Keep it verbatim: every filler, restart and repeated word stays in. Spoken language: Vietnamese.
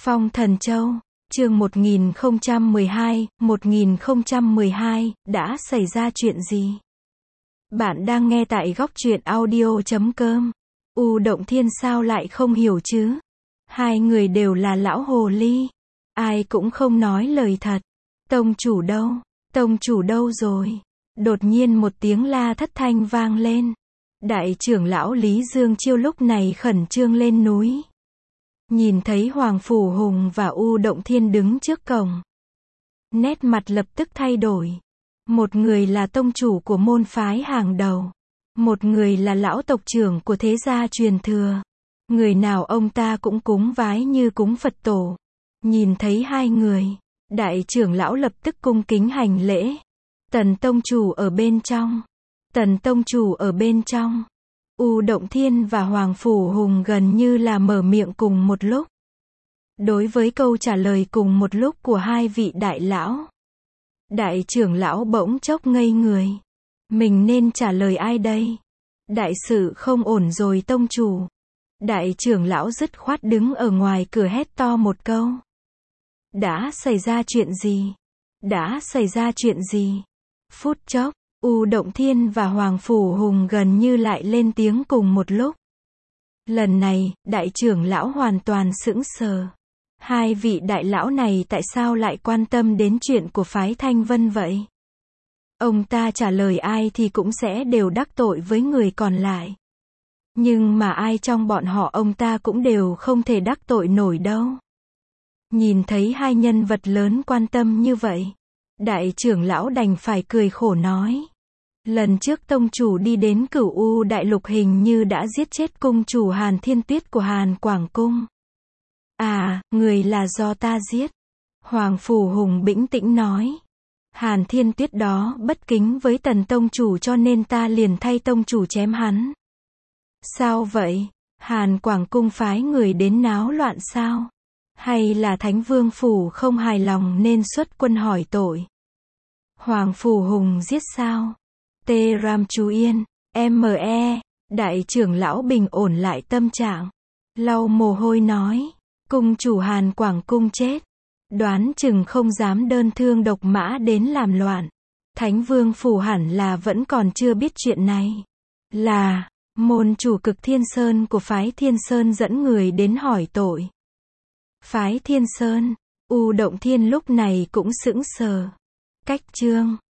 Phong Thần Châu, chương một nghìn không trăm mười hai, một nghìn không trăm mười hai, đã xảy ra chuyện gì? Bạn đang nghe tại góc truyện audio chấm com. U Động Thiên sao lại không hiểu chứ? Hai người đều là lão hồ ly. Ai cũng không nói lời thật. Tông chủ đâu? Tông chủ đâu rồi? Đột nhiên một tiếng la thất thanh vang lên. Đại trưởng lão Lý Dương Chiêu lúc này khẩn trương lên núi. Nhìn thấy Hoàng Phủ Hùng và U Động Thiên đứng trước cổng. Nét mặt lập tức thay đổi. Một người là tông chủ của môn phái hàng đầu. Một người là lão tộc trưởng của thế gia truyền thừa. Người nào ông ta cũng cúng vái như cúng Phật tổ. Nhìn thấy hai người, đại trưởng lão lập tức cung kính hành lễ. Tần tông chủ ở bên trong. Tần tông chủ ở bên trong. U Động Thiên và Hoàng Phủ Hùng gần như là mở miệng cùng một lúc. Đối với câu trả lời cùng một lúc của hai vị đại lão, đại trưởng lão bỗng chốc ngây người. Mình nên trả lời ai đây? Đại sự không ổn rồi tông chủ. Đại trưởng lão dứt khoát đứng ở ngoài cửa hét to một câu. Đã xảy ra chuyện gì? Đã xảy ra chuyện gì? Phút chốc, U Động Thiên và Hoàng Phủ Hùng gần như lại lên tiếng cùng một lúc. Lần này, đại trưởng lão hoàn toàn sững sờ. Hai vị đại lão này tại sao lại quan tâm đến chuyện của phái Thanh Vân vậy? Ông ta trả lời ai thì cũng sẽ đều đắc tội với người còn lại. Nhưng mà ai trong bọn họ ông ta cũng đều không thể đắc tội nổi đâu. Nhìn thấy hai nhân vật lớn quan tâm như vậy, đại trưởng lão đành phải cười khổ nói. Lần trước tông chủ đi đến Cửu U Đại Lục hình như đã giết chết cung chủ Hàn Thiên Tuyết của Hàn Quảng Cung. À, người là do ta giết. Hoàng Phủ Hùng bĩnh tĩnh nói. Hàn Thiên Tuyết đó bất kính với Tần tông chủ cho nên ta liền thay tông chủ chém hắn. Sao vậy? Hàn Quảng Cung phái người đến náo loạn sao? Hay là Thánh Vương Phủ không hài lòng nên xuất quân hỏi tội? Hoàng Phủ Hùng giết sao? Tê Ram chú Yên, em e, đại trưởng lão bình ổn lại tâm trạng. Lau mồ hôi nói, cung chủ Hàn Quảng Cung chết. Đoán chừng không dám đơn thương độc mã đến làm loạn. Thánh Vương Phủ hẳn là vẫn còn chưa biết chuyện này. Là, môn chủ Cực Thiên Sơn của phái Thiên Sơn dẫn người đến hỏi tội. Phái Thiên Sơn, U Động Thiên lúc này cũng sững sờ. Cách chương